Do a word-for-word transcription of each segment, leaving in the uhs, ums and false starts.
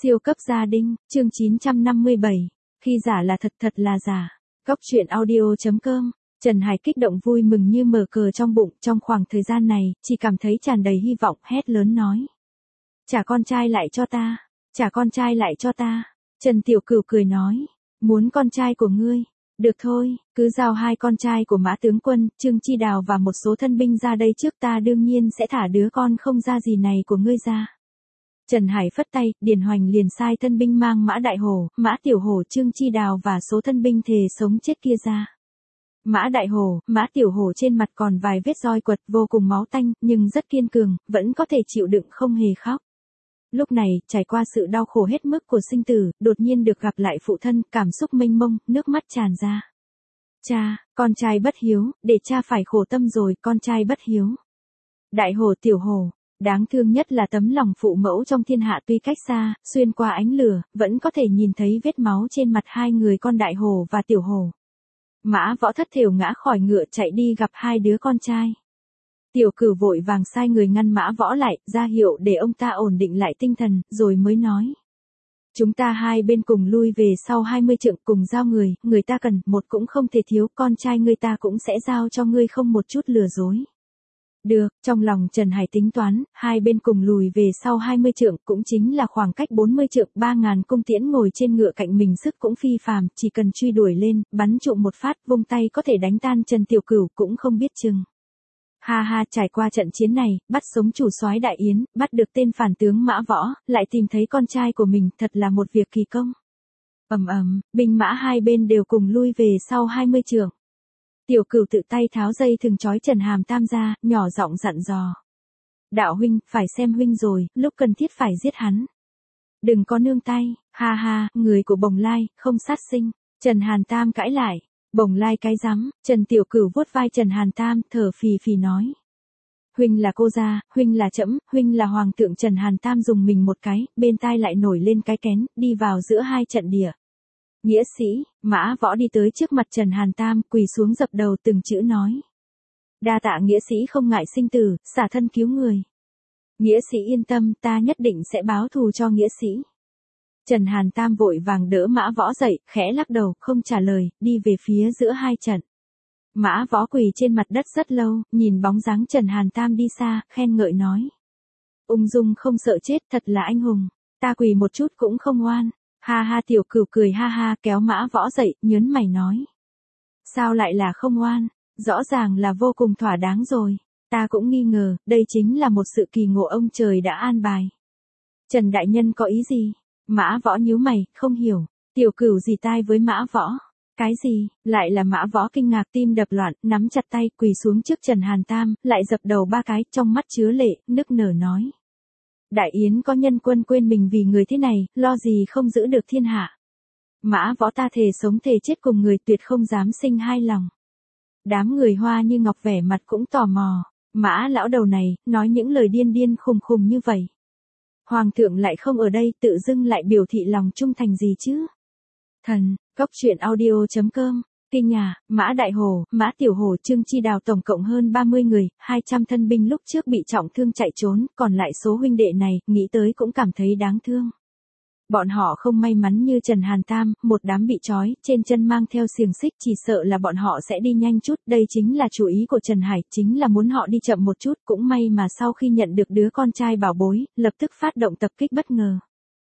Siêu cấp gia đình, chương chín trăm năm mươi bảy, khi giả là thật thật là giả. Góc truyện audio.com, Trần Hải kích động vui mừng như mở cờ trong bụng, trong khoảng thời gian này, chỉ cảm thấy tràn đầy hy vọng, hét lớn nói. Trả con trai lại cho ta, trả con trai lại cho ta. Trần Tiểu Cửu cười nói, muốn con trai của ngươi. Được thôi, cứ giao hai con trai của Mã tướng quân, Trương Chi Đào và một số thân binh ra đây trước, ta đương nhiên sẽ thả đứa con không ra gì này của ngươi ra. Trần Hải phất tay, Điền Hoành liền sai thân binh mang Mã Đại Hổ, Mã Tiểu Hổ, Trương Chi Đào và số thân binh thề sống chết kia ra. Mã Đại Hổ, Mã Tiểu Hổ trên mặt còn vài vết roi quật vô cùng máu tanh, nhưng rất kiên cường, vẫn có thể chịu đựng không hề khóc. Lúc này, trải qua sự đau khổ hết mức của sinh tử, đột nhiên được gặp lại phụ thân, cảm xúc mênh mông, nước mắt tràn ra. Cha, con trai bất hiếu, để cha phải khổ tâm rồi, con trai bất hiếu. Đại Hổ Tiểu Hổ, đáng thương nhất là tấm lòng phụ mẫu trong thiên hạ tuy cách xa, xuyên qua ánh lửa, vẫn có thể nhìn thấy vết máu trên mặt hai người con Đại Hổ và Tiểu Hổ. Mã Võ thất thểu ngã khỏi ngựa chạy đi gặp hai đứa con trai. Tiểu Cửu vội vàng sai người ngăn Mã Võ lại, ra hiệu để ông ta ổn định lại tinh thần, rồi mới nói. Chúng ta hai bên cùng lui về sau hai mươi trượng, cùng giao người, người ta cần, một cũng không thể thiếu, con trai ngươi ta cũng sẽ giao cho ngươi không một chút lừa dối. Được, trong lòng Trần Hải tính toán, hai bên cùng lùi về sau hai mươi trượng, cũng chính là khoảng cách bốn mươi trượng, ba ngàn cung tiễn ngồi trên ngựa cạnh mình sức cũng phi phàm, chỉ cần truy đuổi lên, bắn trụm một phát, vung tay có thể đánh tan Trần Tiểu Cửu cũng không biết chừng. Ha ha, trải qua trận chiến này, bắt sống chủ soái Đại Yến, bắt được tên phản tướng Mã Võ, lại tìm thấy con trai của mình, thật là một việc kỳ công. Ầm ầm, binh mã hai bên đều cùng lui về sau hai mươi trượng. Tiểu Cửu tự tay tháo dây thừng trói Trần Hàm Tam ra, nhỏ giọng dặn dò. Đạo huynh, phải xem huynh rồi, lúc cần thiết phải giết hắn. Đừng có nương tay, ha ha, người của Bồng Lai, không sát sinh. Trần Hàn Tam cãi lại. Bồng Lai cái rắm, Trần Tiểu Cửu vuốt vai Trần Hàn Tam, thở phì phì nói. Huynh là cô gia, huynh là trẫm, huynh là hoàng thượng. Trần Hàn Tam dùng mình một cái, bên tai lại nổi lên cái kén, đi vào giữa hai trận địa. Nghĩa sĩ, Mã Võ đi tới trước mặt Trần Hàn Tam, quỳ xuống dập đầu từng chữ nói. Đa tạ nghĩa sĩ không ngại sinh tử, xả thân cứu người. Nghĩa sĩ yên tâm, ta nhất định sẽ báo thù cho nghĩa sĩ. Trần Hàn Tam vội vàng đỡ Mã Võ dậy, khẽ lắc đầu, không trả lời, đi về phía giữa hai trận. Mã Võ quỳ trên mặt đất rất lâu, nhìn bóng dáng Trần Hàn Tam đi xa, khen ngợi nói. Ung dung không sợ chết, thật là anh hùng, ta quỳ một chút cũng không oan. Ha ha, Tiểu Cửu cười ha ha, kéo Mã Võ dậy, nhớn mày nói. Sao lại là không oan, rõ ràng là vô cùng thỏa đáng rồi, ta cũng nghi ngờ, đây chính là một sự kỳ ngộ ông trời đã an bài. Trần Đại Nhân có ý gì? Mã Võ nhíu mày, không hiểu. Tiểu Cửu dì tai với Mã Võ. Cái gì? Lại là Mã Võ kinh ngạc, tim đập loạn, nắm chặt tay, quỳ xuống trước Trần Hàn Tam, lại dập đầu ba cái, trong mắt chứa lệ, nức nở nói. Đại Yến có nhân quân quên mình vì người thế này, lo gì không giữ được thiên hạ. Mã Võ ta thề sống thề chết cùng người, tuyệt không dám sinh hai lòng. Đám người Hoa như Ngọc vẻ mặt cũng tò mò. Mã lão đầu này, nói những lời điên điên khùng khùng như vậy. Hoàng thượng lại không ở đây, tự dưng lại biểu thị lòng trung thành gì chứ? Thần, góc truyện audio.com, kinh nhà, Mã Đại Hổ, Mã Tiểu Hổ, Trương Chi Đào tổng cộng hơn ba mươi người, hai trăm thân binh lúc trước bị trọng thương chạy trốn, còn lại số huynh đệ này, nghĩ tới cũng cảm thấy đáng thương. Bọn họ không may mắn như Trần Hàn Tam, một đám bị trói, trên chân mang theo xiềng xích, chỉ sợ là bọn họ sẽ đi nhanh chút, đây chính là chủ ý của Trần Hải, chính là muốn họ đi chậm một chút, cũng may mà sau khi nhận được đứa con trai bảo bối, lập tức phát động tập kích bất ngờ.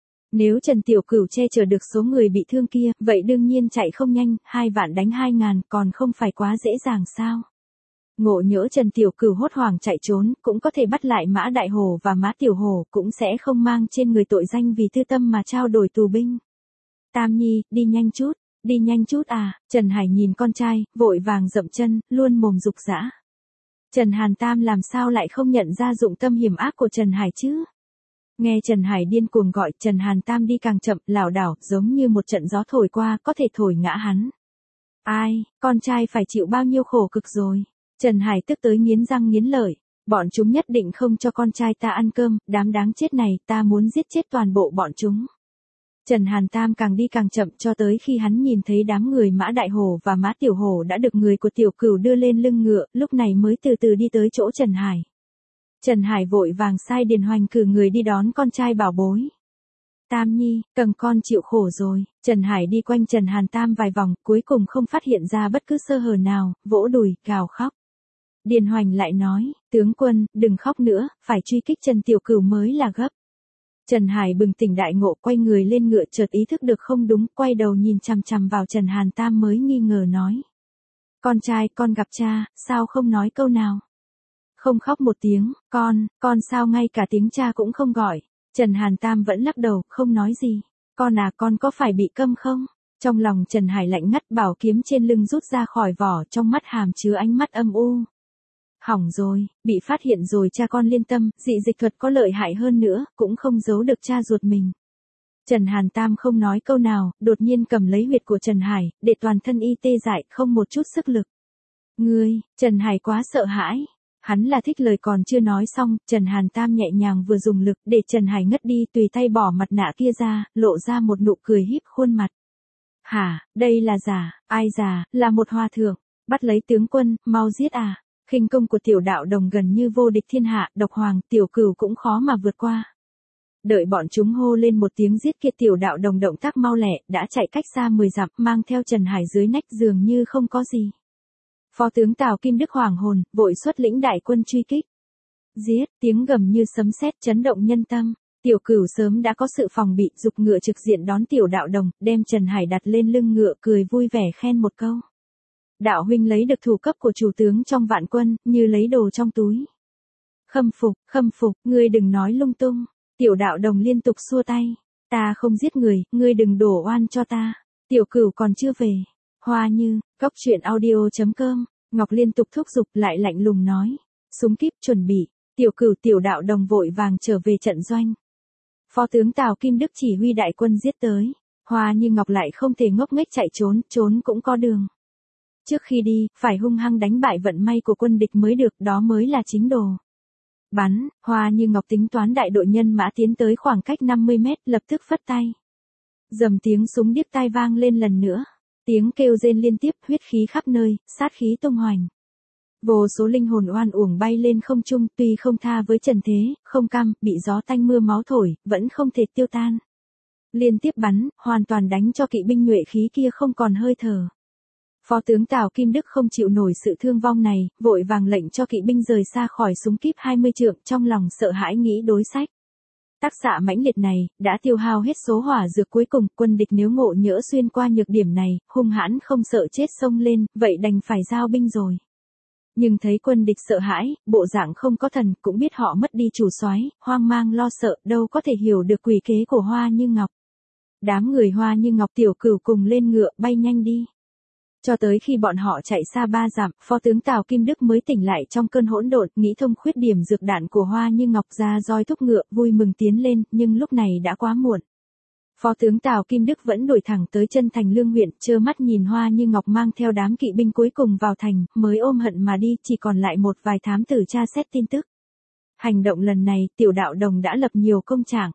Nếu Trần Tiểu Cửu che chở được số người bị thương kia, vậy đương nhiên chạy không nhanh, hai vạn đánh hai ngàn, còn không phải quá dễ dàng sao? Ngộ nhỡ Trần Tiểu Cửu hốt hoảng chạy trốn, cũng có thể bắt lại Mã Đại Hổ và Mã Tiểu Hổ, cũng sẽ không mang trên người tội danh vì tư tâm mà trao đổi tù binh. Tam Nhi, đi nhanh chút, đi nhanh chút à, Trần Hải nhìn con trai, vội vàng dậm chân, luôn mồm dục dã. Trần Hàn Tam làm sao lại không nhận ra dụng tâm hiểm ác của Trần Hải chứ? Nghe Trần Hải điên cuồng gọi, Trần Hàn Tam đi càng chậm, lảo đảo, giống như một trận gió thổi qua, có thể thổi ngã hắn. Ai, con trai phải chịu bao nhiêu khổ cực rồi. Trần Hải tức tới nghiến răng nghiến lợi, bọn chúng nhất định không cho con trai ta ăn cơm, đám đáng chết này, ta muốn giết chết toàn bộ bọn chúng. Trần Hàn Tam càng đi càng chậm cho tới khi hắn nhìn thấy đám người Mã Đại Hổ và Mã Tiểu Hổ đã được người của Tiểu Cửu đưa lên lưng ngựa, lúc này mới từ từ đi tới chỗ Trần Hải. Trần Hải vội vàng sai Điền Hoành cử người đi đón con trai bảo bối. Tam Nhi, cần con chịu khổ rồi. Trần Hải đi quanh Trần Hàn Tam vài vòng, cuối cùng không phát hiện ra bất cứ sơ hở nào, vỗ đùi, gào khóc. Điền Hoành lại nói, tướng quân, đừng khóc nữa, phải truy kích Trần Tiểu Cửu mới là gấp. Trần Hải bừng tỉnh đại ngộ, quay người lên ngựa, chợt ý thức được không đúng, quay đầu nhìn chằm chằm vào Trần Hàn Tam mới nghi ngờ nói. Con trai, con gặp cha, sao không nói câu nào? Không khóc một tiếng, con, con sao ngay cả tiếng cha cũng không gọi. Trần Hàn Tam vẫn lắc đầu, không nói gì. Con à, con có phải bị câm không? Trong lòng Trần Hải lạnh ngắt, bảo kiếm trên lưng rút ra khỏi vỏ, trong mắt hàm chứa ánh mắt âm u. Hỏng rồi, bị phát hiện rồi, cha con liên tâm, dị dịch thuật có lợi hại hơn nữa, cũng không giấu được cha ruột mình. Trần Hàn Tam không nói câu nào, đột nhiên cầm lấy huyệt của Trần Hải, để toàn thân y tê dại, không một chút sức lực. Ngươi, Trần Hải quá sợ hãi. Hắn là thích lời còn chưa nói xong, Trần Hàn Tam nhẹ nhàng vừa dùng lực để Trần Hải ngất đi, tùy tay bỏ mặt nạ kia ra, lộ ra một nụ cười híp khuôn mặt. Hả, đây là giả, ai giả, là một hòa thượng, bắt lấy tướng quân, mau giết à. Khinh công của Tiểu Đạo Đồng gần như vô địch thiên hạ, độc hoàng, Tiểu Cửu cũng khó mà vượt qua. Đợi bọn chúng hô lên một tiếng giết kia, Tiểu Đạo Đồng động tác mau lẹ, đã chạy cách xa mười dặm, mang theo Trần Hải dưới nách dường như không có gì. Phó tướng Tào Kim Đức hoảng hồn, vội xuất lĩnh đại quân truy kích. Giết, tiếng gầm như sấm sét chấn động nhân tâm. Tiểu Cửu sớm đã có sự phòng bị, giục ngựa trực diện đón Tiểu Đạo Đồng, đem Trần Hải đặt lên lưng ngựa, cười vui vẻ khen một câu. Đạo huynh lấy được thủ cấp của chủ tướng trong vạn quân, như lấy đồ trong túi. Khâm phục, khâm phục, ngươi đừng nói lung tung. Tiểu Đạo Đồng liên tục xua tay. Ta không giết người, ngươi đừng đổ oan cho ta. Tiểu Cửu còn chưa về. Hoa Như, góc truyện audio chấm com, Ngọc liên tục thúc giục, lại lạnh lùng nói. Súng kíp chuẩn bị. Tiểu Cửu, Tiểu Đạo Đồng vội vàng trở về trận doanh. Phó tướng Tào Kim Đức chỉ huy đại quân giết tới. Hoa Như Ngọc lại không thể ngốc nghếch chạy trốn, trốn cũng có đường. Trước khi đi, phải hung hăng đánh bại vận may của quân địch mới được, đó mới là chính đồ. Bắn, Hoa Như Ngọc tính toán đại đội nhân mã tiến tới khoảng cách năm mươi mét, lập tức phất tay. Dầm tiếng súng điếc tai vang lên lần nữa. Tiếng kêu rên liên tiếp, huyết khí khắp nơi, sát khí tung hoành. Vô số linh hồn oan uổng bay lên không trung, tuy không tha với trần thế, không cam, bị gió tanh mưa máu thổi, vẫn không thể tiêu tan. Liên tiếp bắn, hoàn toàn đánh cho kỵ binh nhuệ khí kia không còn hơi thở. Phó tướng Tào Kim Đức không chịu nổi sự thương vong này, vội vàng lệnh cho kỵ binh rời xa khỏi súng kíp hai mươi trượng, trong lòng sợ hãi nghĩ đối sách. Tác xạ mãnh liệt này, đã tiêu hao hết số hỏa dược cuối cùng, quân địch nếu ngộ nhỡ xuyên qua nhược điểm này, hung hãn không sợ chết xông lên, vậy đành phải giao binh rồi. Nhưng thấy quân địch sợ hãi, bộ dạng không có thần, cũng biết họ mất đi chủ soái, hoang mang lo sợ, đâu có thể hiểu được quỷ kế của Hoa Như Ngọc. Đám người Hoa Như Ngọc, Tiểu Cửu cùng lên ngựa, bay nhanh đi. Cho tới khi bọn họ chạy xa ba dặm, phó tướng Tào Kim Đức mới tỉnh lại trong cơn hỗn độn, nghĩ thông khuyết điểm dược đạn của Hoa Như Ngọc, ra roi thúc ngựa, vui mừng tiến lên, nhưng lúc này đã quá muộn. Phó tướng Tào Kim Đức vẫn đuổi thẳng tới chân thành Lương huyện, trơ mắt nhìn Hoa Như Ngọc mang theo đám kỵ binh cuối cùng vào thành, mới ôm hận mà đi, chỉ còn lại một vài thám tử tra xét tin tức. Hành động lần này, Tiểu Đạo Đồng đã lập nhiều công trạng.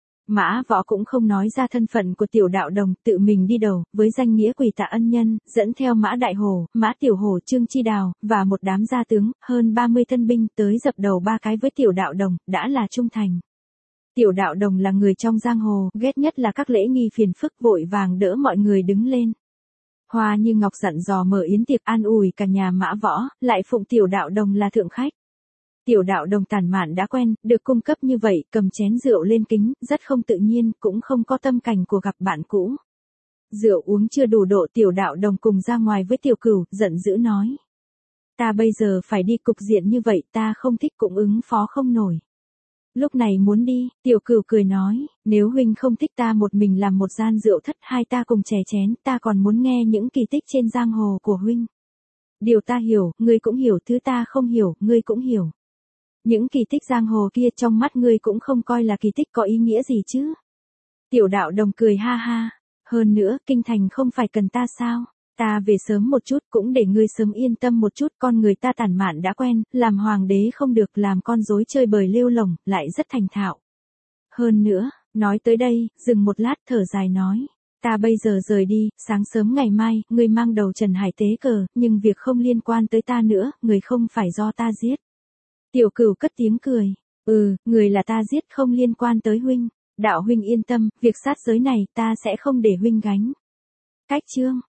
Mã Võ cũng không nói ra thân phận của Tiểu Đạo Đồng, tự mình đi đầu, với danh nghĩa quỳ tạ ân nhân, dẫn theo Mã Đại Hổ, Mã Tiểu Hổ, Trương Chi Đào, và một đám gia tướng, hơn ba mươi thân binh, tới dập đầu ba cái với Tiểu Đạo Đồng, đã là trung thành. Tiểu Đạo Đồng là người trong giang hồ, ghét nhất là các lễ nghi phiền phức, vội vàng đỡ mọi người đứng lên. Hoa Như Ngọc dặn dò mở yến tiệc an ủi cả nhà Mã Võ, lại phụng Tiểu Đạo Đồng là thượng khách. Tiểu Đạo Đồng tản mạn đã quen, được cung cấp như vậy, cầm chén rượu lên kính, rất không tự nhiên, cũng không có tâm cảnh của gặp bạn cũ. Rượu uống chưa đủ độ, Tiểu Đạo Đồng cùng ra ngoài với Tiểu Cửu, giận dữ nói. Ta bây giờ phải đi, cục diện như vậy, ta không thích, cũng ứng phó không nổi. Lúc này muốn đi, Tiểu Cửu cười nói, nếu huynh không thích ta một mình làm một gian rượu thất, hai ta cùng chè chén, ta còn muốn nghe những kỳ tích trên giang hồ của huynh. Điều ta hiểu, ngươi cũng hiểu, thứ ta không hiểu, ngươi cũng hiểu. Những kỳ tích giang hồ kia trong mắt ngươi cũng không coi là kỳ tích có ý nghĩa gì chứ. Tiểu Đạo Đồng cười ha ha. Hơn nữa, kinh thành không phải cần ta sao. Ta về sớm một chút cũng để ngươi sớm yên tâm một chút. Con người ta tản mạn đã quen, làm hoàng đế không được, làm con rối chơi bời lêu lồng, lại rất thành thạo. Hơn nữa, nói tới đây, dừng một lát thở dài nói. Ta bây giờ rời đi, sáng sớm ngày mai, ngươi mang đầu Trần Hải tế cờ, nhưng việc không liên quan tới ta nữa, người không phải do ta giết. Tiểu Cửu cất tiếng cười, ừ, người là ta giết, không liên quan tới huynh. Đạo huynh yên tâm, việc sát giới này ta sẽ không để huynh gánh. Cách chương